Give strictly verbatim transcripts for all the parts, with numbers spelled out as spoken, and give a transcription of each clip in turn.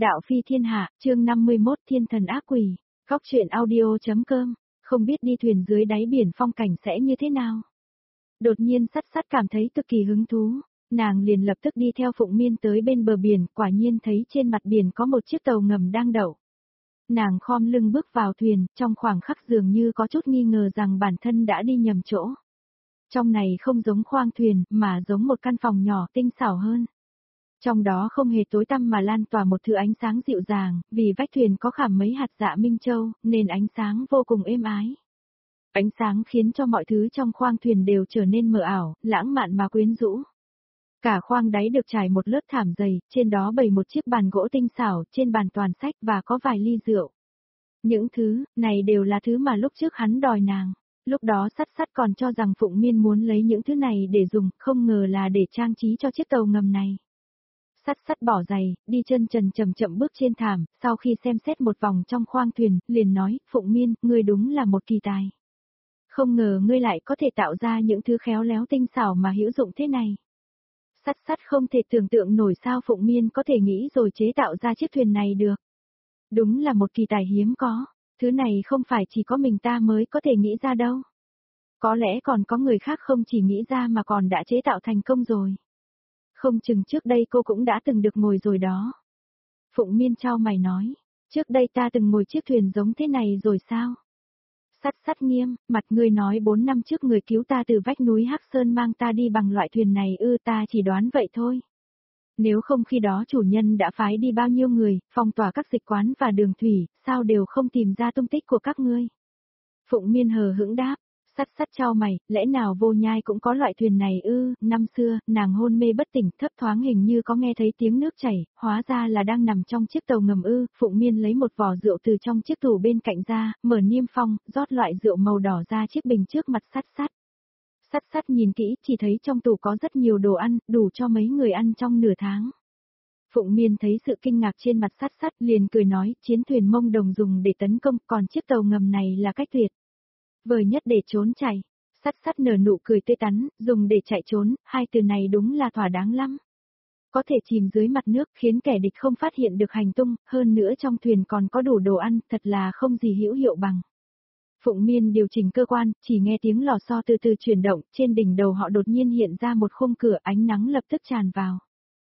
Đạo phi thiên hạ, chương năm mươi mốt Thiên thần ác quỷ, góc truyện audio.com, không biết đi thuyền dưới đáy biển phong cảnh sẽ như thế nào. Đột nhiên sắt sắt cảm thấy cực kỳ hứng thú, nàng liền lập tức đi theo Phụng Miên tới bên bờ biển, quả nhiên thấy trên mặt biển có một chiếc tàu ngầm đang đậu. Nàng khom lưng bước vào thuyền, trong khoảng khắc dường như có chút nghi ngờ rằng bản thân đã đi nhầm chỗ. Trong này không giống khoang thuyền, mà giống một căn phòng nhỏ tinh xảo hơn. Trong đó không hề tối tăm mà lan tỏa một thứ ánh sáng dịu dàng, vì vách thuyền có khảm mấy hạt dạ minh châu, nên ánh sáng vô cùng êm ái. Ánh sáng khiến cho mọi thứ trong khoang thuyền đều trở nên mờ ảo, lãng mạn mà quyến rũ. Cả khoang đáy được trải một lớp thảm dày, trên đó bày một chiếc bàn gỗ tinh xảo, trên bàn toàn sách và có vài ly rượu. Những thứ này đều là thứ mà lúc trước hắn đòi nàng. Lúc đó sắt sắt còn cho rằng Phụng Miên muốn lấy những thứ này để dùng, không ngờ là để trang trí cho chiếc tàu ngầm này. Sắt sắt bỏ giày, đi chân trần chậm chậm bước trên thảm, sau khi xem xét một vòng trong khoang thuyền, liền nói, Phụng Miên, ngươi đúng là một kỳ tài. Không ngờ ngươi lại có thể tạo ra những thứ khéo léo tinh xảo mà hữu dụng thế này. Sắt sắt không thể tưởng tượng nổi sao Phụng Miên có thể nghĩ rồi chế tạo ra chiếc thuyền này được. Đúng là một kỳ tài hiếm có, thứ này không phải chỉ có mình ta mới có thể nghĩ ra đâu. Có lẽ còn có người khác không chỉ nghĩ ra mà còn đã chế tạo thành công rồi. Không chừng trước đây cô cũng đã từng được ngồi rồi đó. Phụng Miên chau mày nói, trước đây ta từng ngồi chiếc thuyền giống thế này rồi sao? Sắt sắt nghiêm, mặt ngươi nói bốn năm trước người cứu ta từ vách núi Hắc Sơn mang ta đi bằng loại thuyền này ư, ta chỉ đoán vậy thôi. Nếu không khi đó chủ nhân đã phái đi bao nhiêu người, phong tỏa các dịch quán và đường thủy, sao đều không tìm ra tung tích của các ngươi? Phụng Miên hờ hững đáp. Sắt sắt chau mày, lẽ nào Vô Nhai cũng có loại thuyền này ư? Năm xưa, nàng hôn mê bất tỉnh, thấp thoáng hình như có nghe thấy tiếng nước chảy, hóa ra là đang nằm trong chiếc tàu ngầm ư. Phụng Miên lấy một vò rượu từ trong chiếc tủ bên cạnh ra, mở niêm phong, rót loại rượu màu đỏ ra chiếc bình trước mặt sắt sắt. Sắt sắt nhìn kỹ, chỉ thấy trong tủ có rất nhiều đồ ăn, đủ cho mấy người ăn trong nửa tháng. Phụng Miên thấy sự kinh ngạc trên mặt sắt sắt, liền cười nói, chiến thuyền Mông Đồng dùng để tấn công, còn chiếc tàu ngầm này là cách tuyệt vời nhất để trốn chạy. Sắt sắt nở nụ cười tươi tắn, dùng để chạy trốn, hai từ này đúng là thỏa đáng lắm. Có thể chìm dưới mặt nước khiến kẻ địch không phát hiện được hành tung, hơn nữa trong thuyền còn có đủ đồ ăn, thật là không gì hữu hiệu bằng. Phụng Miên điều chỉnh cơ quan, chỉ nghe tiếng lò xo từ từ chuyển động, trên đỉnh đầu họ đột nhiên hiện ra một khung cửa, ánh nắng lập tức tràn vào.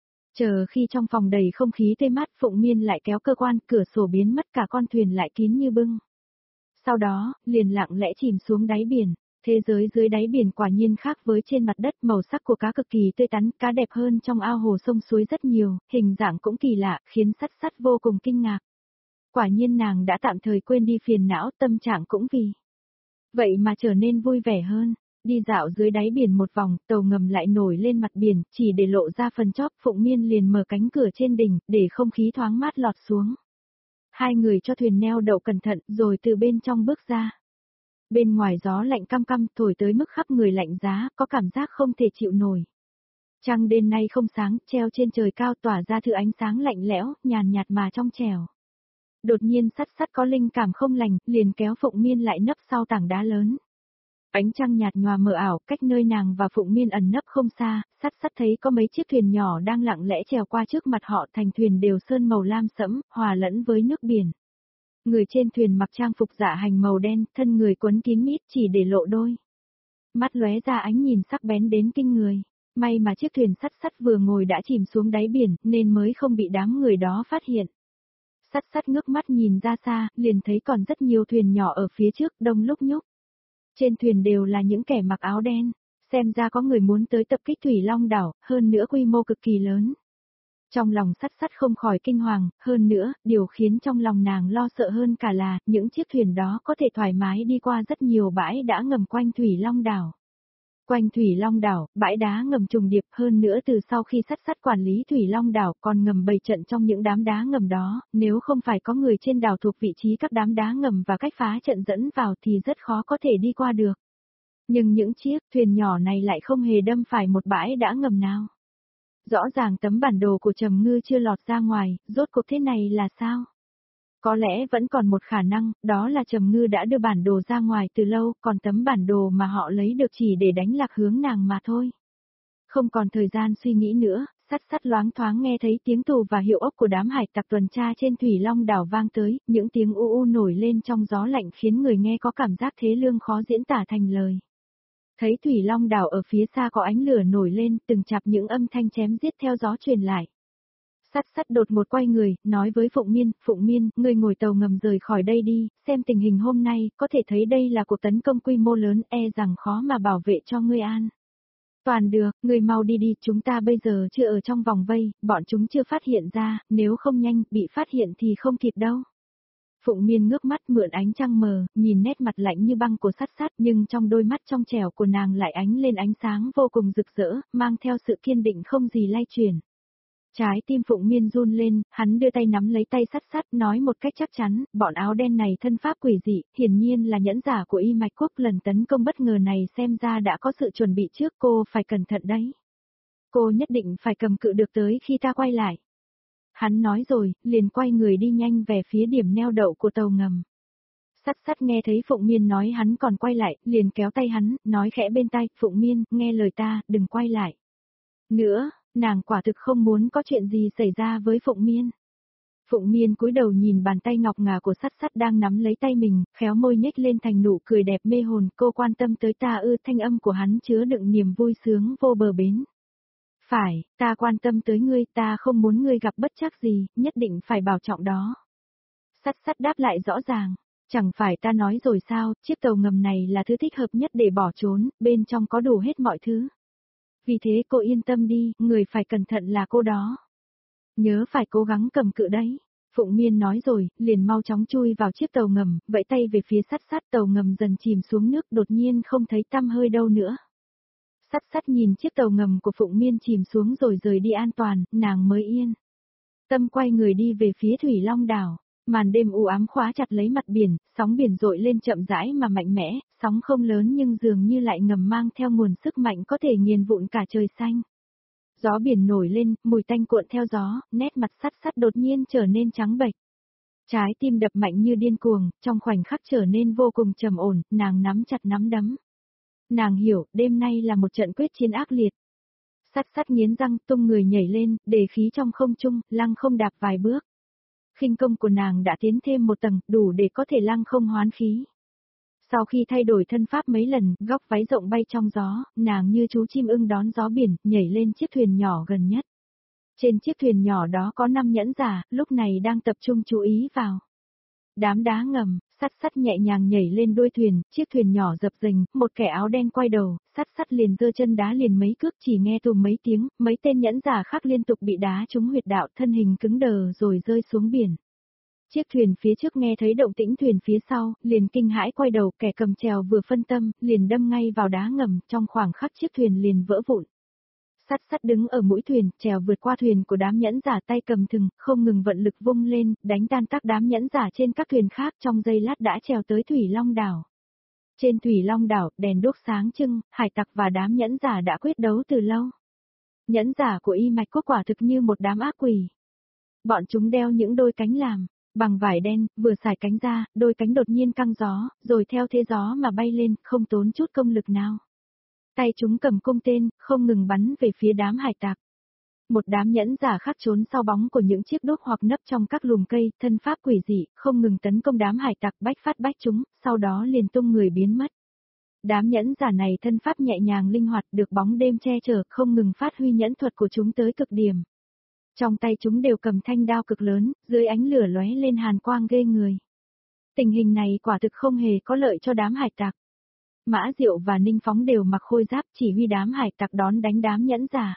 Chờ khi trong phòng đầy không khí tươi mát, Phụng Miên lại kéo cơ quan, cửa sổ biến mất, cả con thuyền lại kín như bưng. Sau đó, liền lặng lẽ chìm xuống đáy biển. Thế giới dưới đáy biển quả nhiên khác với trên mặt đất, màu sắc của cá cực kỳ tươi tắn, cá đẹp hơn trong ao hồ sông suối rất nhiều, hình dạng cũng kỳ lạ, khiến sắt sắt vô cùng kinh ngạc. Quả nhiên nàng đã tạm thời quên đi phiền não, tâm trạng cũng vì vậy mà trở nên vui vẻ hơn. Đi dạo dưới đáy biển một vòng, tàu ngầm lại nổi lên mặt biển, chỉ để lộ ra phần chóp. Phụng Miên liền mở cánh cửa trên đỉnh, để không khí thoáng mát lọt xuống. Hai người cho thuyền neo đậu cẩn thận, rồi từ bên trong bước ra. Bên ngoài gió lạnh căm căm thổi tới mức khắp người lạnh giá, có cảm giác không thể chịu nổi. Trăng đêm nay không sáng, treo trên trời cao tỏa ra thứ ánh sáng lạnh lẽo, nhàn nhạt mà trong trẻo. Đột nhiên sắt sắt có linh cảm không lành, liền kéo Phụng Miên lại nấp sau tảng đá lớn. Ánh trăng nhạt nhòa mờ ảo, cách nơi nàng và Phụng Miên ẩn nấp không xa, sắt sắt thấy có mấy chiếc thuyền nhỏ đang lặng lẽ trèo qua trước mặt họ, thành thuyền đều sơn màu lam sẫm, hòa lẫn với nước biển. Người trên thuyền mặc trang phục dạ hành màu đen, thân người quấn kín mít chỉ để lộ đôi mắt lóe ra ánh nhìn sắc bén đến kinh người. May mà chiếc thuyền sắt sắt vừa ngồi đã chìm xuống đáy biển, nên mới không bị đám người đó phát hiện. Sắt sắt ngước mắt nhìn ra xa, liền thấy còn rất nhiều thuyền nhỏ ở phía trước, đông lúc nhúc. Trên thuyền đều là những kẻ mặc áo đen, xem ra có người muốn tới tập kích Thủy Long đảo, hơn nữa quy mô cực kỳ lớn. Trong lòng sắt sắt không khỏi kinh hoàng, hơn nữa, điều khiến trong lòng nàng lo sợ hơn cả là, những chiếc thuyền đó có thể thoải mái đi qua rất nhiều bãi đá ngầm quanh Thủy Long đảo. Quanh Thủy Long đảo, bãi đá ngầm trùng điệp, hơn nữa từ sau khi sắt sắt quản lý Thủy Long đảo còn ngầm bày trận trong những đám đá ngầm đó, nếu không phải có người trên đảo thuộc vị trí các đám đá ngầm và cách phá trận dẫn vào thì rất khó có thể đi qua được. Nhưng những chiếc thuyền nhỏ này lại không hề đâm phải một bãi đá ngầm nào. Rõ ràng tấm bản đồ của Trầm Ngư chưa lọt ra ngoài, rốt cuộc thế này là sao? Có lẽ vẫn còn một khả năng, đó là Trầm Ngư đã đưa bản đồ ra ngoài từ lâu, còn tấm bản đồ mà họ lấy được chỉ để đánh lạc hướng nàng mà thôi. Không còn thời gian suy nghĩ nữa, Sắt sắt loáng thoáng nghe thấy tiếng tù và hiệu ốc của đám hải tặc tuần tra trên Thủy Long đảo vang tới, những tiếng u u nổi lên trong gió lạnh khiến người nghe có cảm giác thế lương khó diễn tả thành lời. Thấy Thủy Long đảo ở phía xa có ánh lửa nổi lên, từng chặp những âm thanh chém giết theo gió truyền lại. Sắt sắt đột một quay người, nói với Phụng Miên, Phụng Miên, ngươi ngồi tàu ngầm rời khỏi đây đi, xem tình hình hôm nay, có thể thấy đây là cuộc tấn công quy mô lớn, e rằng khó mà bảo vệ cho ngươi an. Toàn được, ngươi mau đi đi, chúng ta bây giờ chưa ở trong vòng vây, bọn chúng chưa phát hiện ra, nếu không nhanh, bị phát hiện thì không kịp đâu. Phụng Miên ngước mắt mượn ánh trăng mờ, nhìn nét mặt lạnh như băng của Sắt Sắt, nhưng trong đôi mắt trong trẻo của nàng lại ánh lên ánh sáng vô cùng rực rỡ, mang theo sự kiên định không gì lay chuyển. Trái tim Phụng Miên run lên, hắn đưa tay nắm lấy tay Sắt Sắt, nói một cách chắc chắn, bọn áo đen này thân pháp quỷ dị, hiển nhiên là nhẫn giả của Y Mạch Quốc, lần tấn công bất ngờ này xem ra đã có sự chuẩn bị trước, cô phải cẩn thận đấy. Cô nhất định phải cầm cự được tới khi ta quay lại. Hắn nói rồi, liền quay người đi nhanh về phía điểm neo đậu của tàu ngầm. Sắt Sắt nghe thấy Phụng Miên nói hắn còn quay lại, liền kéo tay hắn, nói khẽ bên tai, Phụng Miên, nghe lời ta, đừng quay lại. Nữa, nàng quả thực không muốn có chuyện gì xảy ra với Phụng Miên. Phụng Miên cúi đầu nhìn bàn tay ngọc ngà của Sắt Sắt đang nắm lấy tay mình, khéo môi nhếch lên thành nụ cười đẹp mê hồn, cô quan tâm tới ta ư? Thanh âm của hắn chứa đựng niềm vui sướng vô bờ bến. Phải, ta quan tâm tới ngươi, ta không muốn ngươi gặp bất trắc gì, nhất định phải bảo trọng đó. Sắt Sắt đáp lại rõ ràng, chẳng phải ta nói rồi sao, chiếc tàu ngầm này là thứ thích hợp nhất để bỏ trốn, bên trong có đủ hết mọi thứ. Vì thế cô yên tâm đi, người phải cẩn thận là cô đó. Nhớ phải cố gắng cầm cự đấy. Phụng Miên nói rồi, liền mau chóng chui vào chiếc tàu ngầm, vẫy tay về phía Sắt Sắt, tàu ngầm dần chìm xuống nước, đột nhiên không thấy tăm hơi đâu nữa. Sắt Sắt nhìn chiếc tàu ngầm của Phụng Miên chìm xuống rồi rời đi an toàn, nàng mới yên tâm quay người đi về phía Thủy Long đảo. Màn đêm u ám khóa chặt lấy mặt biển, sóng biển dội lên chậm rãi mà mạnh mẽ, sóng không lớn nhưng dường như lại ngầm mang theo nguồn sức mạnh có thể nghiền vụn cả trời xanh. Gió biển nổi lên, mùi tanh cuộn theo gió, nét mặt Sắt Sắt đột nhiên trở nên trắng bệch. Trái tim đập mạnh như điên cuồng, trong khoảnh khắc trở nên vô cùng trầm ổn, nàng nắm chặt nắm đấm. Nàng hiểu, đêm nay là một trận quyết chiến ác liệt. Sắt Sắt nghiến răng, tung người nhảy lên, đề khí trong không trung, lăng không đạp vài bước. Khinh công của nàng đã tiến thêm một tầng, đủ để có thể lăng không hoán khí. Sau khi thay đổi thân pháp mấy lần, góc váy rộng bay trong gió, nàng như chú chim ưng đón gió biển, nhảy lên chiếc thuyền nhỏ gần nhất. Trên chiếc thuyền nhỏ đó có năm nhẫn giả, lúc này đang tập trung chú ý vào đám đá ngầm. Sắt Sắt nhẹ nhàng nhảy lên đuôi thuyền, chiếc thuyền nhỏ dập dềnh, một kẻ áo đen quay đầu, Sắt Sắt liền giơ chân đá liền mấy cước, chỉ nghe tùm mấy tiếng, mấy tên nhẫn giả khác liên tục bị đá trúng huyệt đạo, thân hình cứng đờ rồi rơi xuống biển. Chiếc thuyền phía trước nghe thấy động tĩnh thuyền phía sau, liền kinh hãi quay đầu, kẻ cầm chèo vừa phân tâm, liền đâm ngay vào đá ngầm, trong khoảng khắc chiếc thuyền liền vỡ vụn. Sắt Sắt đứng ở mũi thuyền, chèo vượt qua thuyền của đám nhẫn giả, tay cầm thừng, không ngừng vận lực vung lên, đánh tan tác đám nhẫn giả trên các thuyền khác, trong giây lát đã trèo tới Thủy Long đảo. Trên Thủy Long đảo, đèn đuốc sáng trưng, hải tặc và đám nhẫn giả đã quyết đấu từ lâu. Nhẫn giả của Y Mạch Quốc quả thực như một đám ác quỷ. Bọn chúng đeo những đôi cánh làm bằng vải đen, vừa xải cánh ra, đôi cánh đột nhiên căng gió, rồi theo thế gió mà bay lên, không tốn chút công lực nào. Tay chúng cầm cung tên, không ngừng bắn về phía đám hải tặc. Một đám nhẫn giả khác trốn sau bóng của những chiếc đuốc hoặc nấp trong các lùm cây, thân pháp quỷ dị, không ngừng tấn công đám hải tặc, bách phát bách chúng, sau đó liền tung người biến mất. Đám nhẫn giả này thân pháp nhẹ nhàng linh hoạt, được bóng đêm che chở, không ngừng phát huy nhẫn thuật của chúng tới cực điểm. Trong tay chúng đều cầm thanh đao cực lớn, dưới ánh lửa lóe lên hàn quang ghê người. Tình hình này quả thực không hề có lợi cho đám hải tặc. Mã Diệu và Ninh Phóng đều mặc khôi giáp chỉ huy đám hải tặc đón đánh đám nhẫn giả.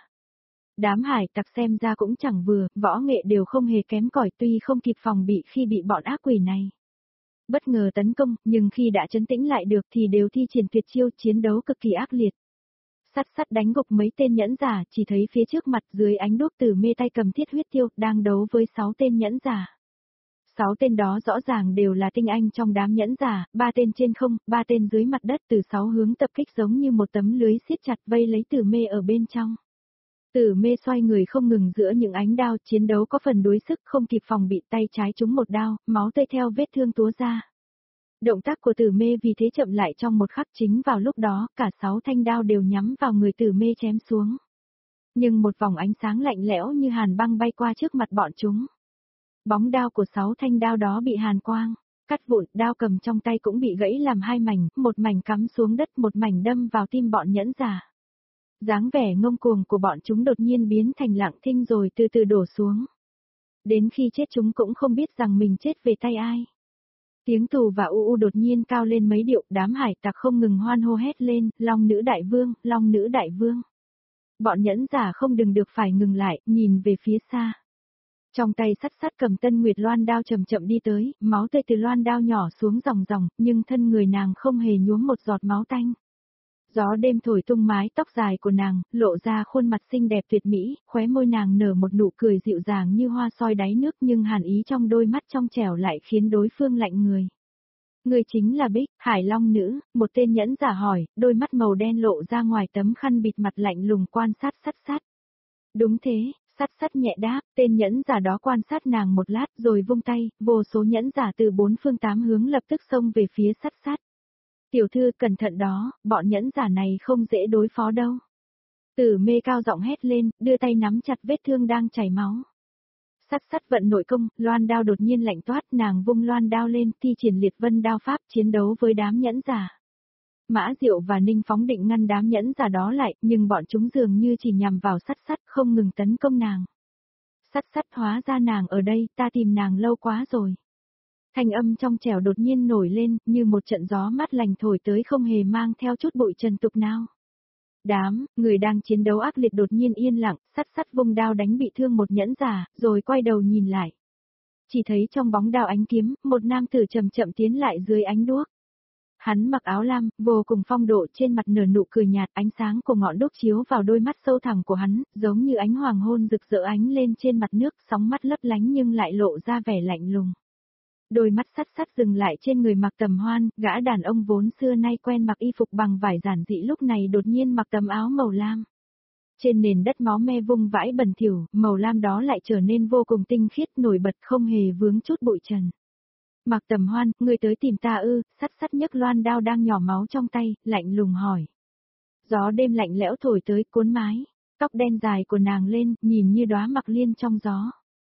Đám hải tặc xem ra cũng chẳng vừa, võ nghệ đều không hề kém cỏi, tuy không kịp phòng bị khi bị bọn ác quỷ này bất ngờ tấn công, nhưng khi đã trấn tĩnh lại được thì đều thi triển tuyệt chiêu, chiến đấu cực kỳ ác liệt. Sắt Sắt đánh gục mấy tên nhẫn giả, chỉ thấy phía trước mặt dưới ánh đuốc Tử Mê tay cầm thiết huyết tiêu, đang đấu với sáu tên nhẫn giả. Sáu tên đó rõ ràng đều là tinh anh trong đám nhẫn giả, ba tên trên không, ba tên dưới mặt đất, từ sáu hướng tập kích giống như một tấm lưới siết chặt vây lấy Tử Mê ở bên trong. Tử Mê xoay người không ngừng giữa những ánh đao, chiến đấu có phần đuối sức, không kịp phòng bị, tay trái trúng một đao, máu tươi theo vết thương túa ra. Động tác của Tử Mê vì thế chậm lại trong một khắc, chính vào lúc đó, cả sáu thanh đao đều nhắm vào người Tử Mê chém xuống. Nhưng một vòng ánh sáng lạnh lẽo như hàn băng bay qua trước mặt bọn chúng. Bóng đao của sáu thanh đao đó bị hàn quang cắt vụn, đao cầm trong tay cũng bị gãy làm hai mảnh, một mảnh cắm xuống đất, một mảnh đâm vào tim bọn nhẫn giả. Dáng vẻ ngông cuồng của bọn chúng đột nhiên biến thành lặng thinh rồi từ từ đổ xuống. Đến khi chết chúng cũng không biết rằng mình chết về tay ai. Tiếng tù và u u đột nhiên cao lên mấy điệu, đám hải tặc không ngừng hoan hô hét lên, Long nữ đại vương, Long nữ đại vương. Bọn nhẫn giả không đừng được phải ngừng lại, nhìn về phía xa. Trong tay sắt sắt cầm Tân Nguyệt loan đao chậm chậm đi tới, máu tươi từ loan đao nhỏ xuống ròng ròng, nhưng thân người nàng không hề nhuốm một giọt máu tanh. Gió đêm thổi tung mái tóc dài của nàng, lộ ra khuôn mặt xinh đẹp tuyệt mỹ, khóe môi nàng nở một nụ cười dịu dàng như hoa soi đáy nước, nhưng hàn ý trong đôi mắt trong trẻo lại khiến đối phương lạnh người. Người chính là Bích, Hải Long nữ, một tên nhẫn giả hỏi, đôi mắt màu đen lộ ra ngoài tấm khăn bịt mặt lạnh lùng quan sát sắt sắt. Đúng thế, sắt sắt nhẹ đáp, tên nhẫn giả đó quan sát nàng một lát rồi vung tay, vô số nhẫn giả từ bốn phương tám hướng lập tức xông về phía sắt sắt. Tiểu thư cẩn thận đó, bọn nhẫn giả này không dễ đối phó đâu. Tử mê cao giọng hét lên, đưa tay nắm chặt vết thương đang chảy máu. Sắt sắt vận nội công, loan đao đột nhiên lạnh toát, nàng vung loan đao lên, thi triển liệt vân đao pháp chiến đấu với đám nhẫn giả. Mã Diệu và Ninh phóng định ngăn đám nhẫn giả đó lại, nhưng bọn chúng dường như chỉ nhằm vào sắt sắt không ngừng tấn công nàng. Sắt sắt hóa ra nàng ở đây, ta tìm nàng lâu quá rồi. Thanh âm trong trẻo đột nhiên nổi lên, như một trận gió mát lành thổi tới không hề mang theo chút bụi trần tục nào. Đám, người đang chiến đấu ác liệt đột nhiên yên lặng, sắt sắt vung đao đánh bị thương một nhẫn giả, rồi quay đầu nhìn lại. Chỉ thấy trong bóng đao ánh kiếm, một nam tử chậm chậm tiến lại dưới ánh đuốc. Hắn mặc áo lam, vô cùng phong độ, trên mặt nở nụ cười nhạt, ánh sáng của ngọn đuốc chiếu vào đôi mắt sâu thẳm của hắn, giống như ánh hoàng hôn rực rỡ ánh lên trên mặt nước, sóng mắt lấp lánh nhưng lại lộ ra vẻ lạnh lùng. Đôi mắt sắt sắt dừng lại trên người Mạc Tầm Hoan, gã đàn ông vốn xưa nay quen mặc y phục bằng vải giản dị lúc này đột nhiên mặc tấm áo màu lam. Trên nền đất máu me vung vãi bẩn thỉu, màu lam đó lại trở nên vô cùng tinh khiết nổi bật không hề vướng chút bụi trần. Mạc Tầm Hoan, ngươi tới tìm ta ư? Sắt sắt nhấc loan đao đang nhỏ máu trong tay, lạnh lùng hỏi. Gió đêm lạnh lẽo thổi tới cuốn mái, tóc đen dài của nàng lên, nhìn như đóa mặc liên trong gió.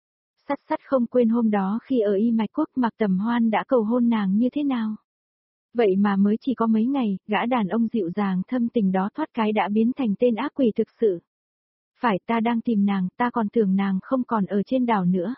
Sắt sắt không quên hôm đó khi ở Y Mạch Quốc Mạc Tầm Hoan đã cầu hôn nàng như thế nào. Vậy mà mới chỉ có mấy ngày, gã đàn ông dịu dàng thâm tình đó thoát cái đã biến thành tên ác quỷ thực sự. Phải, ta đang tìm nàng, ta còn tưởng nàng không còn ở trên đảo nữa.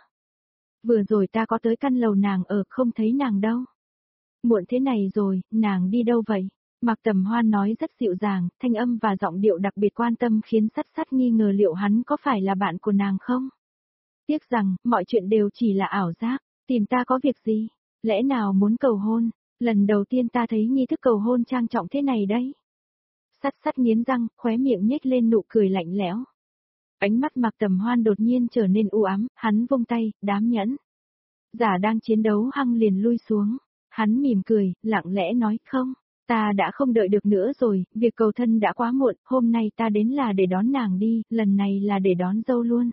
Vừa rồi ta có tới căn lầu nàng ở, không thấy nàng đâu. Muộn thế này rồi, nàng đi đâu vậy? Mạc Tầm Hoan nói rất dịu dàng, thanh âm và giọng điệu đặc biệt quan tâm khiến sắt sắt nghi ngờ liệu hắn có phải là bạn của nàng không? Tiếc rằng, mọi chuyện đều chỉ là ảo giác, tìm ta có việc gì? Lẽ nào muốn cầu hôn? Lần đầu tiên ta thấy nghi thức cầu hôn trang trọng thế này đấy. Sắt sắt nghiến răng, khóe miệng nhếch lên nụ cười lạnh lẽo. Ánh mắt Mạc Tầm Hoan đột nhiên trở nên u ám, hắn vung tay, đám nhẫn giả đang chiến đấu hăng liền lui xuống. Hắn mỉm cười, lặng lẽ nói, không, ta đã không đợi được nữa rồi, việc cầu thân đã quá muộn, hôm nay ta đến là để đón nàng đi, lần này là để đón dâu luôn.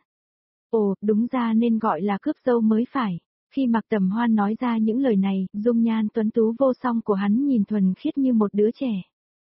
Ồ, đúng ra nên gọi là cướp dâu mới phải. Khi Mạc Tầm Hoan nói ra những lời này, dung nhan tuấn tú vô song của hắn nhìn thuần khiết như một đứa trẻ.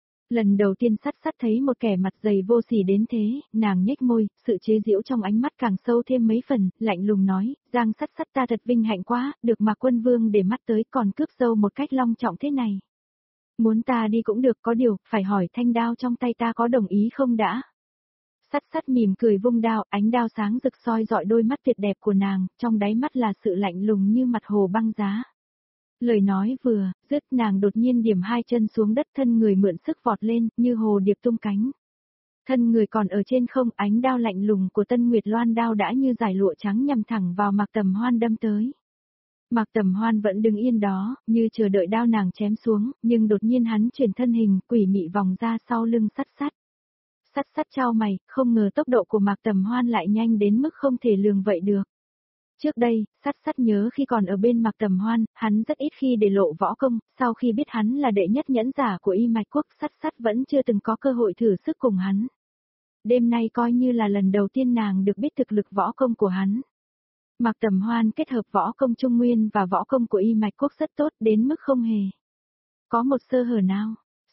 Lần đầu tiên sắt sắt thấy một kẻ mặt dày vô sỉ đến thế, nàng nhếch môi, sự chế giễu trong ánh mắt càng sâu thêm mấy phần, lạnh lùng nói, Giang sắt sắt ta thật vinh hạnh quá, được Mạc Quân Vương để mắt tới còn cướp dâu một cách long trọng thế này. Muốn ta đi cũng được, có điều, phải hỏi thanh đao trong tay ta có đồng ý không đã. Sắt sắt mỉm cười vung đao, ánh đao sáng rực soi dọi đôi mắt tuyệt đẹp của nàng, trong đáy mắt là sự lạnh lùng như mặt hồ băng giá. Lời nói vừa dứt, nàng đột nhiên điểm hai chân xuống đất, thân người mượn sức vọt lên, như hồ điệp tung cánh. Thân người còn ở trên không, ánh đao lạnh lùng của Tân Nguyệt loan đao đã như dải lụa trắng nhằm thẳng vào Mạc Tầm Hoan đâm tới. Mạc Tầm Hoan vẫn đứng yên đó, như chờ đợi đao nàng chém xuống, nhưng đột nhiên hắn chuyển thân hình, quỷ mị vòng ra sau lưng sắt sắt. Sắt sắt chau mày, không ngờ tốc độ của Mạc Tầm Hoan lại nhanh đến mức không thể lường vậy được. Trước đây, sắt sắt nhớ khi còn ở bên Mạc Tầm Hoan, hắn rất ít khi để lộ võ công, sau khi biết hắn là đệ nhất nhẫn giả của Y Mạch Quốc, sắt sắt vẫn chưa từng có cơ hội thử sức cùng hắn. Đêm nay coi như là lần đầu tiên nàng được biết thực lực võ công của hắn. Mạc Tầm Hoan kết hợp võ công Trung Nguyên và võ công của Y Mạch Quốc rất tốt đến mức không hề có một sơ hở nào.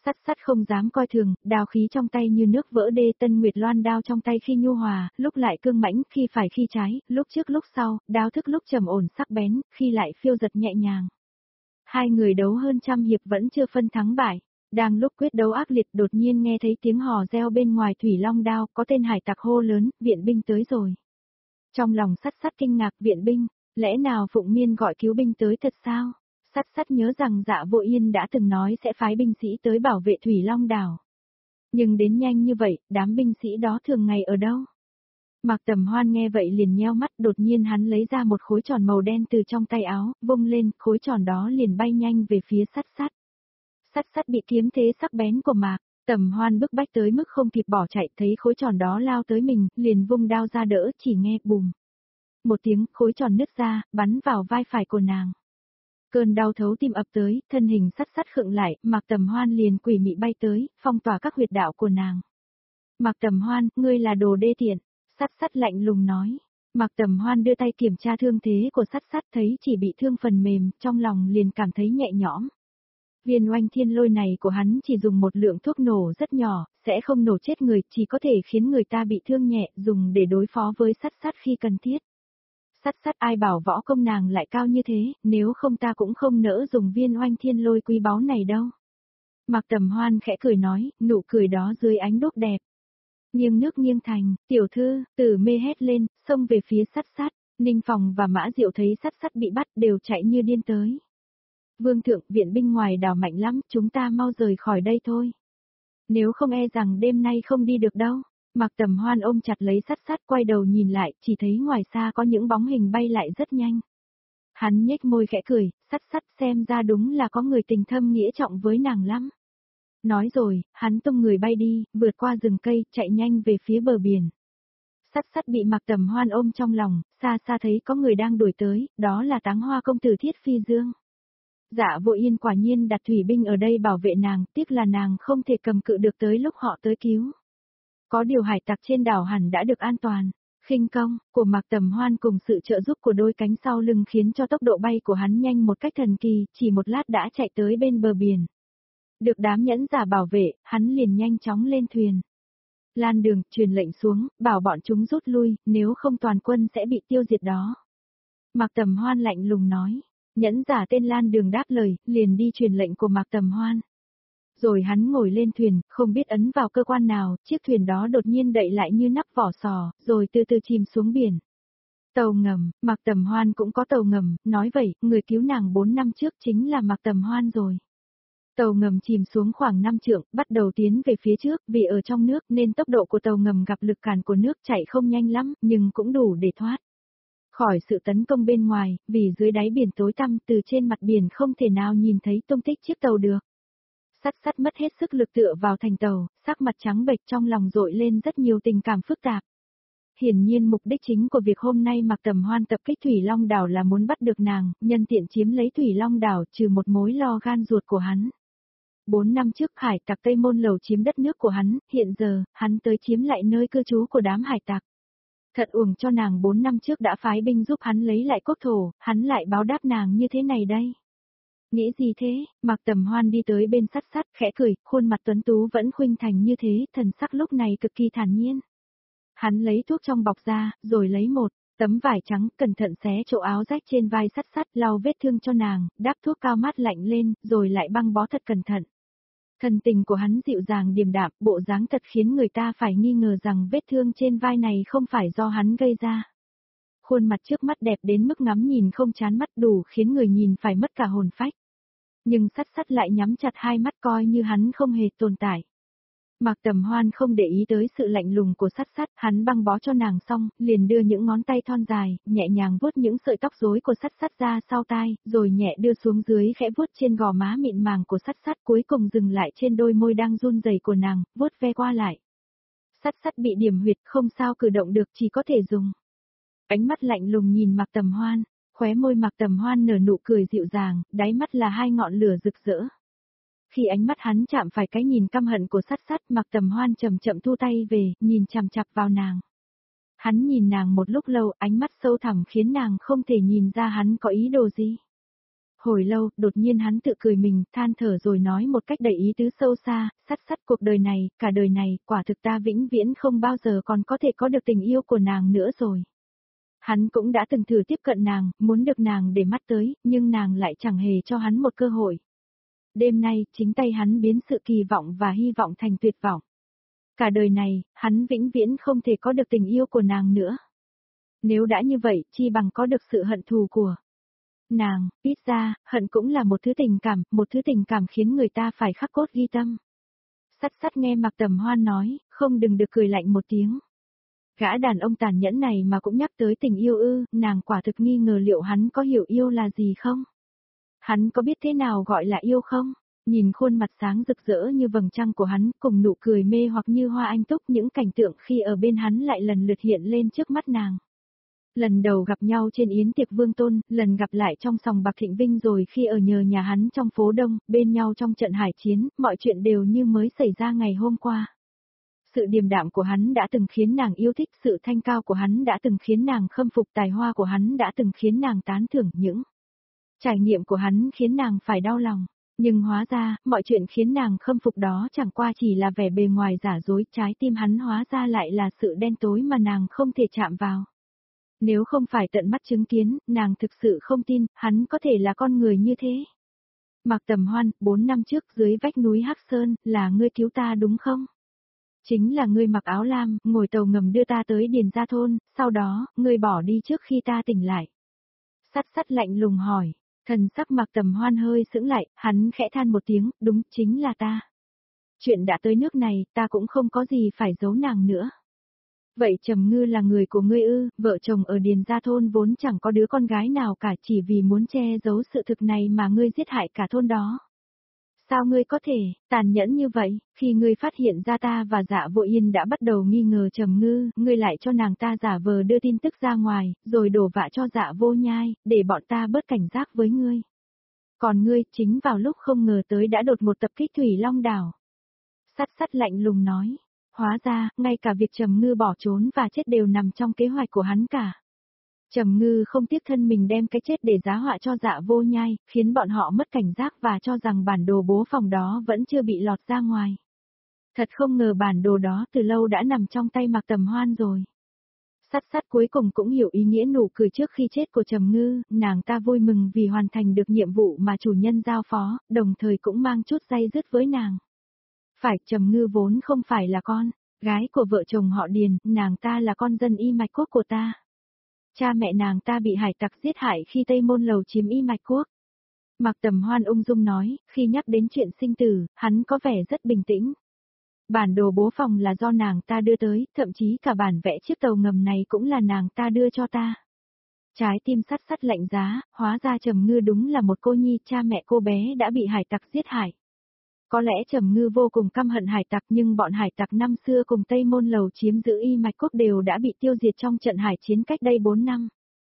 Sắt sắt không dám coi thường, đao khí trong tay như nước vỡ đê, Tân Nguyệt Loan đao trong tay khi nhu hòa, lúc lại cương mãnh, khi phải khi trái, lúc trước lúc sau, đao thức lúc trầm ổn sắc bén, khi lại phiêu giật nhẹ nhàng. Hai người đấu hơn trăm hiệp vẫn chưa phân thắng bại. Đang lúc quyết đấu ác liệt đột nhiên nghe thấy tiếng hò reo bên ngoài thủy long đao, có tên hải tặc hô lớn, viện binh tới rồi. Trong lòng sắt sắt kinh ngạc, viện binh, lẽ nào Phụng Miên gọi cứu binh tới thật sao? Sắt sắt nhớ rằng Dạ Vô Yên đã từng nói sẽ phái binh sĩ tới bảo vệ thủy long đảo. Nhưng đến nhanh như vậy, đám binh sĩ đó thường ngày ở đâu? Mạc Tầm Hoan nghe vậy liền nheo mắt, đột nhiên hắn lấy ra một khối tròn màu đen từ trong tay áo, vung lên, khối tròn đó liền bay nhanh về phía sắt sắt. Sắt sắt bị kiếm thế sắc bén của Mạc Tầm Hoan bức bách tới mức không kịp bỏ chạy, thấy khối tròn đó lao tới mình, liền vung đao ra đỡ, chỉ nghe bùm. Một tiếng, khối tròn nứt ra, bắn vào vai phải của nàng. Cơn đau thấu tim ập tới, thân hình sắt sắt khựng lại, Mạc Tầm Hoan liền quỷ mị bay tới, phong tỏa các huyệt đạo của nàng. Mạc Tầm Hoan, ngươi là đồ đê tiện, sắt sắt lạnh lùng nói. Mạc Tầm Hoan đưa tay kiểm tra thương thế của sắt sắt, thấy chỉ bị thương phần mềm, trong lòng liền cảm thấy nhẹ nhõm. Viên oanh thiên lôi này của hắn chỉ dùng một lượng thuốc nổ rất nhỏ, sẽ không nổ chết người, chỉ có thể khiến người ta bị thương nhẹ, dùng để đối phó với sắt sắt khi cần thiết. Sắt sắt ai bảo võ công nàng lại cao như thế, nếu không ta cũng không nỡ dùng viên oanh thiên lôi quý báu này đâu. Mạc Tầm Hoan khẽ cười nói, nụ cười đó dưới ánh đuốc đẹp. Nghiêng nước nghiêng thành, tiểu thư, Tử Mê hét lên, xông về phía sắt sắt, Ninh Phòng và Mã Diệu thấy sắt sắt bị bắt đều chạy như điên tới. Vương thượng, viện binh ngoài đảo mạnh lắm, chúng ta mau rời khỏi đây thôi. Nếu không e rằng đêm nay không đi được đâu. Mạc Tầm Hoan ôm chặt lấy sắt sắt, quay đầu nhìn lại, chỉ thấy ngoài xa có những bóng hình bay lại rất nhanh. Hắn nhếch môi khẽ cười, sắt sắt xem ra đúng là có người tình thâm nghĩa trọng với nàng lắm. Nói rồi, hắn tung người bay đi, vượt qua rừng cây, chạy nhanh về phía bờ biển. Sắt sắt bị Mạc Tầm Hoan ôm trong lòng, xa xa thấy có người đang đuổi tới, đó là Táng Hoa công tử Thiết Phi Dương. Dạ Vô Yên quả nhiên đặt thủy binh ở đây bảo vệ nàng, tiếc là nàng không thể cầm cự được tới lúc họ tới cứu. Có điều hải tặc trên đảo hẳn đã được an toàn. Khinh công của Mạc Tầm Hoan cùng sự trợ giúp của đôi cánh sau lưng khiến cho tốc độ bay của hắn nhanh một cách thần kỳ, chỉ một lát đã chạy tới bên bờ biển. Được đám nhẫn giả bảo vệ, hắn liền nhanh chóng lên thuyền. Lan Đường truyền lệnh xuống, bảo bọn chúng rút lui, nếu không toàn quân sẽ bị tiêu diệt đó. Mạc Tầm Hoan lạnh lùng nói. Nhẫn giả tên Lan Đường đáp lời, liền đi truyền lệnh của Mạc Tầm Hoan. Rồi hắn ngồi lên thuyền, không biết ấn vào cơ quan nào, chiếc thuyền đó đột nhiên đậy lại như nắp vỏ sò, rồi từ từ chìm xuống biển. Tàu ngầm, Mạc Tầm Hoan cũng có tàu ngầm, nói vậy, người cứu nàng bốn năm trước chính là Mạc Tầm Hoan rồi. Tàu ngầm chìm xuống khoảng năm trượng, bắt đầu tiến về phía trước, vì ở trong nước nên tốc độ của tàu ngầm gặp lực cản của nước chạy không nhanh lắm, nhưng cũng đủ để thoát khỏi sự tấn công bên ngoài, vì dưới đáy biển tối tăm, từ trên mặt biển không thể nào nhìn thấy tung tích chiếc tàu được. Sắt sắt mất hết sức lực tựa vào thành tàu, sắc mặt trắng bệch, trong lòng dội lên rất nhiều tình cảm phức tạp. Hiển nhiên mục đích chính của việc hôm nay Mạc Tầm Hoan tập kích Thủy Long đảo là muốn bắt được nàng, nhân tiện chiếm lấy Thủy Long đảo, trừ một mối lo gan ruột của hắn. Bốn năm trước hải tặc Tây Môn Lầu chiếm đất nước của hắn, hiện giờ, hắn tới chiếm lại nơi cư trú của đám hải tặc. Thật uổng cho nàng bốn năm trước đã phái binh giúp hắn lấy lại cốt thổ, hắn lại báo đáp nàng như thế này đây. Nghĩ gì thế? Mạc Tầm Hoan đi tới bên sắt sắt, khẽ cười, khuôn mặt tuấn tú vẫn khuynh thành như thế, thần sắc lúc này cực kỳ thản nhiên. Hắn lấy thuốc trong bọc ra, rồi lấy một tấm vải trắng, cẩn thận xé chỗ áo rách trên vai sắt sắt, lau vết thương cho nàng, đắp thuốc cao mát lạnh lên, rồi lại băng bó thật cẩn thận. Thần tình của hắn dịu dàng điềm đạm, bộ dáng thật khiến người ta phải nghi ngờ rằng vết thương trên vai này không phải do hắn gây ra. Khuôn mặt trước mắt đẹp đến mức ngắm nhìn không chán mắt, đủ khiến người nhìn phải mất cả hồn phách. Nhưng sắt sắt lại nhắm chặt hai mắt coi như hắn không hề tồn tại. Mạc Tầm Hoan không để ý tới sự lạnh lùng của sắt sắt, hắn băng bó cho nàng xong, liền đưa những ngón tay thon dài, nhẹ nhàng vuốt những sợi tóc rối của sắt sắt ra sau tai, rồi nhẹ đưa xuống dưới khẽ vuốt trên gò má mịn màng của sắt sắt, cuối cùng dừng lại trên đôi môi đang run rẩy của nàng, vuốt ve qua lại. Sắt sắt bị điểm huyệt, không sao cử động được, chỉ có thể dùng ánh mắt lạnh lùng nhìn Mạc Tầm Hoan, khóe môi Mạc Tầm Hoan nở nụ cười dịu dàng, đáy mắt là hai ngọn lửa rực rỡ. Khi ánh mắt hắn chạm phải cái nhìn căm hận của sắt sắt, Mạc Tầm Hoan chậm chậm thu tay về, nhìn chằm chằm vào nàng. Hắn nhìn nàng một lúc lâu, ánh mắt sâu thẳm khiến nàng không thể nhìn ra hắn có ý đồ gì. Hồi lâu, đột nhiên hắn tự cười mình, than thở rồi nói một cách đầy ý tứ sâu xa, sắt sắt cuộc đời này, cả đời này, quả thực ta vĩnh viễn không bao giờ còn có thể có được tình yêu của nàng nữa rồi. Hắn cũng đã từng thử tiếp cận nàng, muốn được nàng để mắt tới, nhưng nàng lại chẳng hề cho hắn một cơ hội. Đêm nay, chính tay hắn biến sự kỳ vọng và hy vọng thành tuyệt vọng. Cả đời này, hắn vĩnh viễn không thể có được tình yêu của nàng nữa. Nếu đã như vậy, chi bằng có được sự hận thù của nàng, ít ra, hận cũng là một thứ tình cảm, một thứ tình cảm khiến người ta phải khắc cốt ghi tâm. Sắt sắt nghe Mạc Tầm Hoan nói, không đừng được cười lạnh một tiếng. Gã đàn ông tàn nhẫn này mà cũng nhắc tới tình yêu ư, nàng quả thực nghi ngờ liệu hắn có hiểu yêu là gì không? Hắn có biết thế nào gọi là yêu không? Nhìn khuôn mặt sáng rực rỡ như vầng trăng của hắn, cùng nụ cười mê hoặc như hoa anh túc, những cảnh tượng khi ở bên hắn lại lần lượt hiện lên trước mắt nàng. Lần đầu gặp nhau trên yến tiệc Vương Tôn, lần gặp lại trong sòng bạc Thịnh Vinh, rồi khi ở nhờ nhà hắn trong phố Đông, bên nhau trong trận hải chiến, mọi chuyện đều như mới xảy ra ngày hôm qua. Sự điềm đạm của hắn đã từng khiến nàng yêu thích, sự thanh cao của hắn đã từng khiến nàng khâm phục, tài hoa của hắn đã từng khiến nàng tán thưởng, những trải nghiệm của hắn khiến nàng phải đau lòng. Nhưng hóa ra, mọi chuyện khiến nàng khâm phục đó chẳng qua chỉ là vẻ bề ngoài giả dối, trái tim hắn hóa ra lại là sự đen tối mà nàng không thể chạm vào. Nếu không phải tận mắt chứng kiến, nàng thực sự không tin, hắn có thể là con người như thế. Mạc Tầm Hoan, bốn năm trước dưới vách núi Hắc Sơn, là ngươi cứu ta đúng không? Chính là ngươi mặc áo lam, ngồi tàu ngầm đưa ta tới Điền Gia Thôn, sau đó, ngươi bỏ đi trước khi ta tỉnh lại. Sắt sắt lạnh lùng hỏi, thần sắc Mạc Tầm Hoan hơi sững lại, hắn khẽ than một tiếng, đúng, chính là ta. Chuyện đã tới nước này, ta cũng không có gì phải giấu nàng nữa. Vậy Trầm Ngư là người của ngươi ư? Vợ chồng ở Điền Gia Thôn vốn chẳng có đứa con gái nào cả, chỉ vì muốn che giấu sự thực này mà ngươi giết hại cả thôn đó. Sao ngươi có thể tàn nhẫn như vậy? Khi ngươi phát hiện ra ta và Dạ Vô Yên đã bắt đầu nghi ngờ Trầm Ngư, ngươi lại cho nàng ta giả vờ đưa tin tức ra ngoài, rồi đổ vạ cho Dạ Vô Nhai, để bọn ta bớt cảnh giác với ngươi. Còn ngươi, chính vào lúc không ngờ tới đã đột một tập kích Thủy Long Đảo. Sắt sắt lạnh lùng nói. Hóa ra, ngay cả việc Trầm Ngư bỏ trốn và chết đều nằm trong kế hoạch của hắn cả. Trầm Ngư không tiếc thân mình đem cái chết để giá họa cho Dạ Vô Nhai, khiến bọn họ mất cảnh giác và cho rằng bản đồ bố phòng đó vẫn chưa bị lọt ra ngoài. Thật không ngờ bản đồ đó từ lâu đã nằm trong tay Mạc Tầm Hoan rồi. Sắt sắt cuối cùng cũng hiểu ý nghĩa nụ cười trước khi chết của Trầm Ngư, nàng ta vui mừng vì hoàn thành được nhiệm vụ mà chủ nhân giao phó, đồng thời cũng mang chút day dứt với nàng. Phải, Trầm Ngư vốn không phải là con gái của vợ chồng họ Điền, nàng ta là con dân Y Mạch Quốc của ta. Cha mẹ nàng ta bị hải tặc giết hại khi Tây Môn Lầu chiếm Y Mạch Quốc. Mạc Tầm Hoan ung dung nói, khi nhắc đến chuyện sinh tử, hắn có vẻ rất bình tĩnh. Bản đồ bố phòng là do nàng ta đưa tới, thậm chí cả bản vẽ chiếc tàu ngầm này cũng là nàng ta đưa cho ta. Trái tim sắt sắt lạnh giá, hóa ra Trầm Ngư đúng là một cô nhi, cha mẹ cô bé đã bị hải tặc giết hại. Có lẽ Trầm Ngư vô cùng căm hận hải tặc, nhưng bọn hải tặc năm xưa cùng Tây Môn Lầu chiếm giữ Y Mạch Quốc đều đã bị tiêu diệt trong trận hải chiến cách đây bốn năm.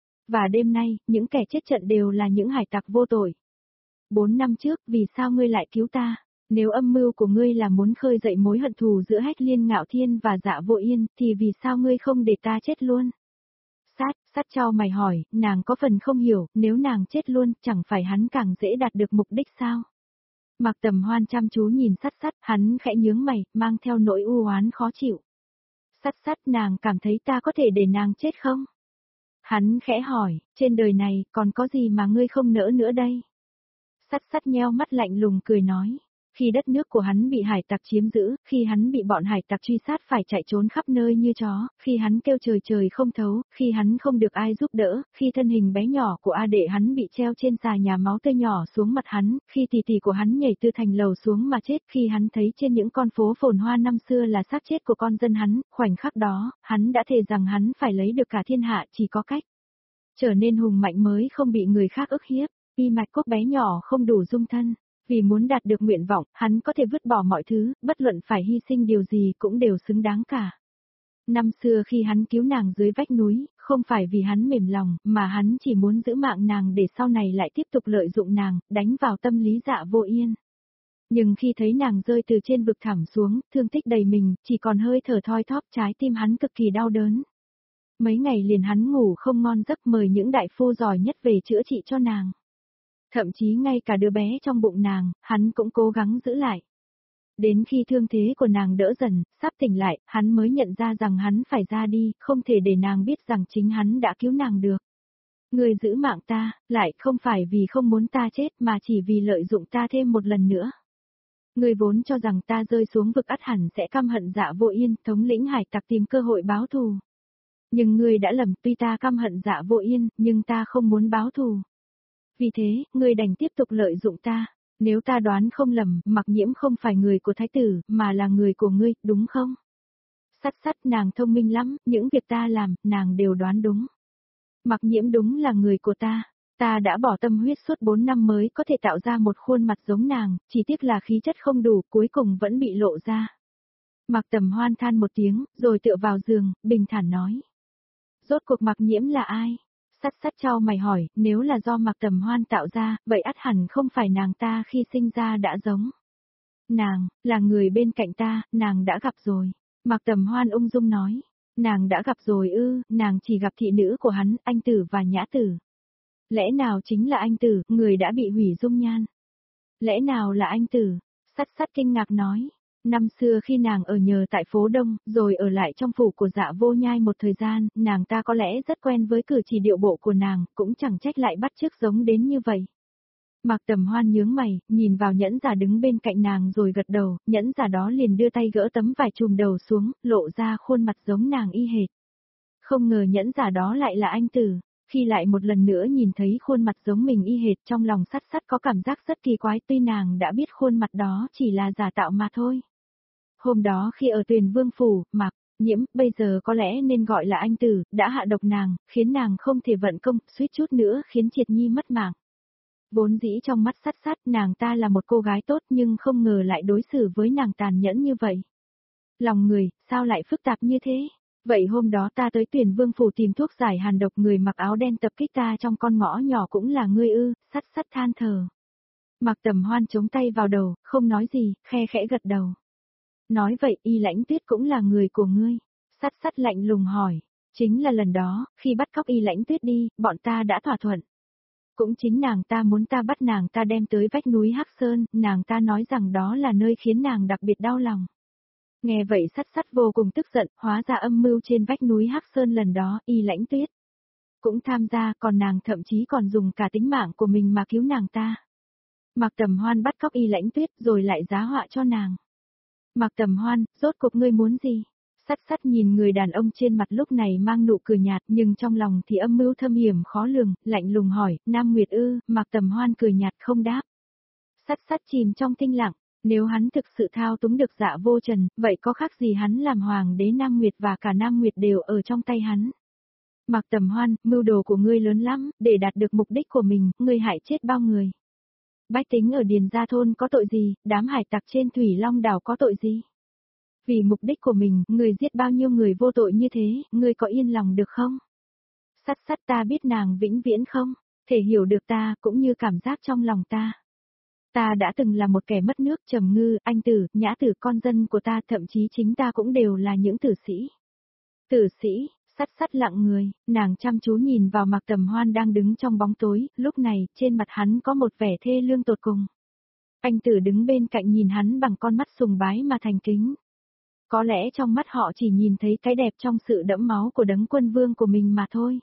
Và đêm nay, những kẻ chết trận đều là những hải tặc vô tội. Bốn năm trước, vì sao ngươi lại cứu ta? Nếu âm mưu của ngươi là muốn khơi dậy mối hận thù giữa Hách Liên Ngạo Thiên và Dạ Vô Yên, thì vì sao ngươi không để ta chết luôn? Sát, sát trao mày hỏi, nàng có phần không hiểu, nếu nàng chết luôn, chẳng phải hắn càng dễ đạt được mục đích sao? Mạc Tầm Hoan chăm chú nhìn sắt sắt, hắn khẽ nhướng mày, mang theo nỗi u oán khó chịu. Sắt sắt, nàng cảm thấy ta có thể để nàng chết không? Hắn khẽ hỏi, trên đời này, còn có gì mà ngươi không nỡ nữa đây? Sắt sắt nheo mắt lạnh lùng cười nói. Khi đất nước của hắn bị hải tặc chiếm giữ, khi hắn bị bọn hải tặc truy sát phải chạy trốn khắp nơi như chó, khi hắn kêu trời trời không thấu, khi hắn không được ai giúp đỡ, khi thân hình bé nhỏ của A đệ hắn bị treo trên xà nhà máu tươi nhỏ xuống mặt hắn, khi tỷ tỷ của hắn nhảy từ thành lầu xuống mà chết, khi hắn thấy trên những con phố phồn hoa năm xưa là xác chết của con dân hắn, khoảnh khắc đó, hắn đã thề rằng hắn phải lấy được cả thiên hạ, chỉ có cách trở nên hùng mạnh mới không bị người khác ức hiếp. Y Mạch Quốc bé nhỏ không đủ dung thân. Vì muốn đạt được nguyện vọng, hắn có thể vứt bỏ mọi thứ, bất luận phải hy sinh điều gì cũng đều xứng đáng cả. Năm xưa khi hắn cứu nàng dưới vách núi, không phải vì hắn mềm lòng, mà hắn chỉ muốn giữ mạng nàng để sau này lại tiếp tục lợi dụng nàng, đánh vào tâm lý Dạ Vô Yên. Nhưng khi thấy nàng rơi từ trên vực thẳm xuống, thương tích đầy mình, chỉ còn hơi thở thoi thóp, trái tim hắn cực kỳ đau đớn. Mấy ngày liền hắn ngủ không ngon giấc, mời những đại phu giỏi nhất về chữa trị cho nàng. Thậm chí ngay cả đứa bé trong bụng nàng, hắn cũng cố gắng giữ lại. Đến khi thương thế của nàng đỡ dần, sắp tỉnh lại, hắn mới nhận ra rằng hắn phải ra đi, không thể để nàng biết rằng chính hắn đã cứu nàng được. Ngươi giữ mạng ta, lại không phải vì không muốn ta chết mà chỉ vì lợi dụng ta thêm một lần nữa. Ngươi vốn cho rằng ta rơi xuống vực ắt hẳn sẽ căm hận Dạ Vô Yên, thống lĩnh hải tặc tìm cơ hội báo thù. Nhưng ngươi đã lầm, tuy ta căm hận Dạ Vô Yên, nhưng ta không muốn báo thù. Vì thế, ngươi đành tiếp tục lợi dụng ta. Nếu ta đoán không lầm, Mặc Nhiễm không phải người của thái tử, mà là người của ngươi, đúng không? Sắt sắt, nàng thông minh lắm, những việc ta làm, nàng đều đoán đúng. Mặc Nhiễm đúng là người của ta. Ta đã bỏ tâm huyết suốt bốn năm mới có thể tạo ra một khuôn mặt giống nàng, chỉ tiếc là khí chất không đủ, cuối cùng vẫn bị lộ ra. Mặc Tầm Hoan than một tiếng, rồi tựa vào giường, bình thản nói. Rốt cuộc Mặc Nhiễm là ai? Sắt sắt chau mày hỏi, nếu là do Mặc Tầm Hoan tạo ra, vậy ắt hẳn không phải nàng ta khi sinh ra đã giống. Nàng, là người bên cạnh ta, nàng đã gặp rồi. Mặc Tầm Hoan ung dung nói. Nàng đã gặp rồi ư, nàng chỉ gặp thị nữ của hắn, anh tử và nhã tử. Lẽ nào chính là anh tử, người đã bị hủy dung nhan? Lẽ nào là anh tử? Sắt sắt kinh ngạc nói. Năm xưa khi nàng ở nhờ tại phố Đông, rồi ở lại trong phủ của Dạ Vô Nhai một thời gian, nàng ta có lẽ rất quen với cử chỉ điệu bộ của nàng, cũng chẳng trách lại bắt chước giống đến như vậy. Mặc Tầm Hoan nhướng mày, nhìn vào nhẫn giả đứng bên cạnh nàng rồi gật đầu, nhẫn giả đó liền đưa tay gỡ tấm vải trùm đầu xuống, lộ ra khuôn mặt giống nàng y hệt. Không ngờ nhẫn giả đó lại là anh tử. Khi lại một lần nữa nhìn thấy khuôn mặt giống mình y hệt, trong lòng sắt sắt có cảm giác rất kỳ quái, tuy nàng đã biết khuôn mặt đó chỉ là giả tạo mà thôi. Hôm đó khi ở Tuyền Vương Phủ, Mặc Nhiễm, bây giờ có lẽ nên gọi là anh tử, đã hạ độc nàng, khiến nàng không thể vận công, suýt chút nữa khiến Triệt Nhi mất mạng. Vốn dĩ trong mắt sắt sắt, nàng ta là một cô gái tốt nhưng không ngờ lại đối xử với nàng tàn nhẫn như vậy. Lòng người, sao lại phức tạp như thế? Vậy hôm đó ta tới Tuyền Vương Phủ tìm thuốc giải hàn độc, người mặc áo đen tập kích ta trong con ngõ nhỏ cũng là ngươi ư? Sắt sắt than thở. Mặc Tầm Hoan chống tay vào đầu, không nói gì, khe khẽ gật đầu. Nói vậy Y Lãnh Tuyết cũng là người của ngươi. Sắt sắt lạnh lùng hỏi. Chính là lần đó, khi bắt cóc Y Lãnh Tuyết đi, bọn ta đã thỏa thuận. Cũng chính nàng ta muốn ta bắt nàng ta đem tới vách núi Hắc Sơn, nàng ta nói rằng đó là nơi khiến nàng đặc biệt đau lòng. Nghe vậy sắt sắt vô cùng tức giận, hóa ra âm mưu trên vách núi Hắc Sơn lần đó, Y Lãnh Tuyết cũng tham gia, còn nàng thậm chí còn dùng cả tính mạng của mình mà cứu nàng ta. Mặc Tầm Hoan bắt cóc Y Lãnh Tuyết rồi lại giá họa cho nàng. Mặc Tầm Hoan, rốt cuộc ngươi muốn gì? Sắt sắt nhìn người đàn ông trên mặt lúc này mang nụ cười nhạt nhưng trong lòng thì âm mưu thâm hiểm khó lường, lạnh lùng hỏi, Nam Nguyệt ư? Mặc Tầm Hoan cười nhạt không đáp. Sắt sắt chìm trong tinh lặng, nếu hắn thực sự thao túng được Dạ Vô Trần, vậy có khác gì hắn làm hoàng đế Nam Nguyệt và cả Nam Nguyệt đều ở trong tay hắn. Mặc Tầm Hoan, mưu đồ của ngươi lớn lắm, để đạt được mục đích của mình, ngươi hại chết bao người. Bách tính ở Điền Gia Thôn có tội gì, đám hải tặc trên Thủy Long Đảo có tội gì? Vì mục đích của mình, ngươi giết bao nhiêu người vô tội như thế, ngươi có yên lòng được không? Sắt sắt, ta biết nàng vĩnh viễn không thể hiểu được ta, cũng như cảm giác trong lòng ta. Ta đã từng là một kẻ mất nước, Trầm Ngư, anh tử, nhã tử, con dân của ta, thậm chí chính ta cũng đều là những tử sĩ. Tử sĩ? Sắt sắt lặng người, nàng chăm chú nhìn vào Mặc Tầm Hoan đang đứng trong bóng tối, lúc này, trên mặt hắn có một vẻ thê lương tột cùng. Anh tử đứng bên cạnh nhìn hắn bằng con mắt sùng bái mà thành kính. Có lẽ trong mắt họ chỉ nhìn thấy cái đẹp trong sự đẫm máu của đấng quân vương của mình mà thôi.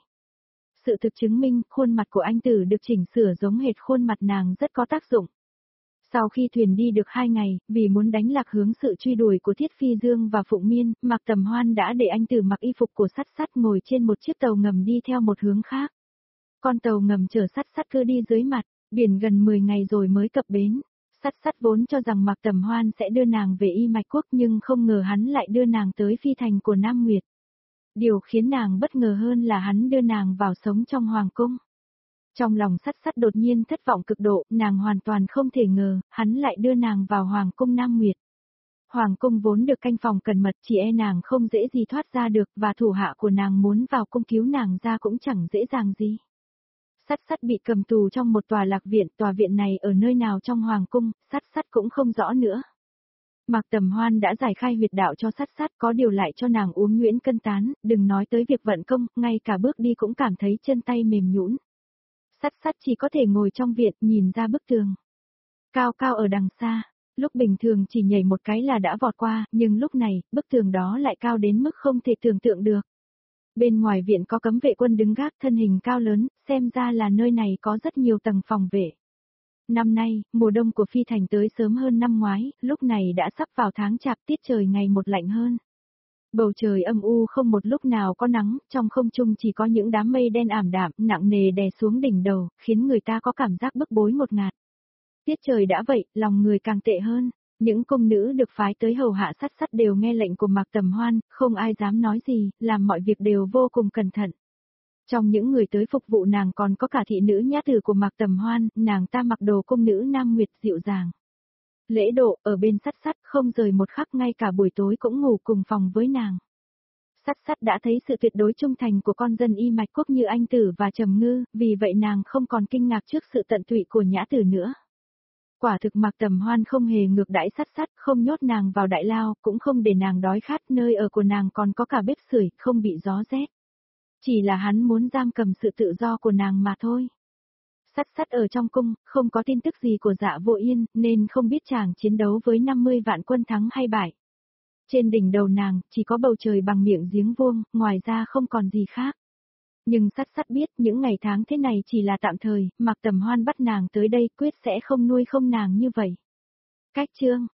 Sự thực chứng minh, khuôn mặt của anh tử được chỉnh sửa giống hệt khuôn mặt nàng rất có tác dụng. Sau khi thuyền đi được hai ngày, vì muốn đánh lạc hướng sự truy đuổi của Thiết Phi Dương và Phụng Miên, Mặc Tầm Hoan đã để anh tử mặc y phục của sắt sắt ngồi trên một chiếc tàu ngầm đi theo một hướng khác. Con tàu ngầm chở sắt sắt cứ đi dưới mặt biển gần mười ngày rồi mới cập bến. Sắt sắt vốn cho rằng Mặc Tầm Hoan sẽ đưa nàng về Y Mạch Quốc nhưng không ngờ hắn lại đưa nàng tới phi thành của Nam Nguyệt. Điều khiến nàng bất ngờ hơn là hắn đưa nàng vào sống trong hoàng cung. Trong lòng sắt sắt đột nhiên thất vọng cực độ, nàng hoàn toàn không thể ngờ, hắn lại đưa nàng vào hoàng cung Nam Nguyệt. Hoàng cung vốn được canh phòng cẩn mật, chỉ e nàng không dễ gì thoát ra được, và thủ hạ của nàng muốn vào cung cứu nàng ra cũng chẳng dễ dàng gì. Sắt sắt bị cầm tù trong một tòa lạc viện, tòa viện này ở nơi nào trong hoàng cung, sắt sắt cũng không rõ nữa. Mặc Tầm Hoan đã giải khai huyệt đạo cho sắt sắt, có điều lại cho nàng uống nhuyễn cân tán, đừng nói tới việc vận công, ngay cả bước đi cũng cảm thấy chân tay mềm nhũn. Sắt sắt chỉ có thể ngồi trong viện nhìn ra bức tường. Cao cao ở đằng xa, lúc bình thường chỉ nhảy một cái là đã vọt qua, nhưng lúc này, bức tường đó lại cao đến mức không thể tưởng tượng được. Bên ngoài viện có cấm vệ quân đứng gác thân hình cao lớn, xem ra là nơi này có rất nhiều tầng phòng vệ. Năm nay, mùa đông của Phi Thành tới sớm hơn năm ngoái, lúc này đã sắp vào tháng chạp, tiết trời ngày một lạnh hơn. Bầu trời âm u không một lúc nào có nắng, trong không trung chỉ có những đám mây đen ảm đạm, nặng nề đè xuống đỉnh đầu, khiến người ta có cảm giác bức bối ngột ngạt. Tiết trời đã vậy, lòng người càng tệ hơn. Những cung nữ được phái tới hầu hạ Sắt Sắt đều nghe lệnh của Mạc Tầm Hoan, không ai dám nói gì, làm mọi việc đều vô cùng cẩn thận. Trong những người tới phục vụ nàng còn có cả thị nữ nhã tử của Mạc Tầm Hoan, nàng ta mặc đồ cung nữ Nam Nguyệt dịu dàng. Lễ độ, ở bên Sắt Sắt không rời một khắc, ngay cả buổi tối cũng ngủ cùng phòng với nàng. Sắt Sắt đã thấy sự tuyệt đối trung thành của con dân Y Mạch Quốc như Anh Tử và Trầm Ngư, vì vậy nàng không còn kinh ngạc trước sự tận tụy của nhã tử nữa. Quả thực Mạc Tầm Hoan không hề ngược đãi Sắt Sắt, không nhốt nàng vào đại lao, cũng không để nàng đói khát, nơi ở của nàng còn có cả bếp sưởi, không bị gió rét. Chỉ là hắn muốn giam cầm sự tự do của nàng mà thôi. Sắt Sắt ở trong cung, không có tin tức gì của Dạ Vô Yên, nên không biết chàng chiến đấu với năm mươi vạn quân thắng hay bại. Trên đỉnh đầu nàng, chỉ có bầu trời bằng miệng giếng vuông, ngoài ra không còn gì khác. Nhưng Sắt Sắt biết những ngày tháng thế này chỉ là tạm thời, Mạc Tầm Hoan bắt nàng tới đây quyết sẽ không nuôi không nàng như vậy. Cách chương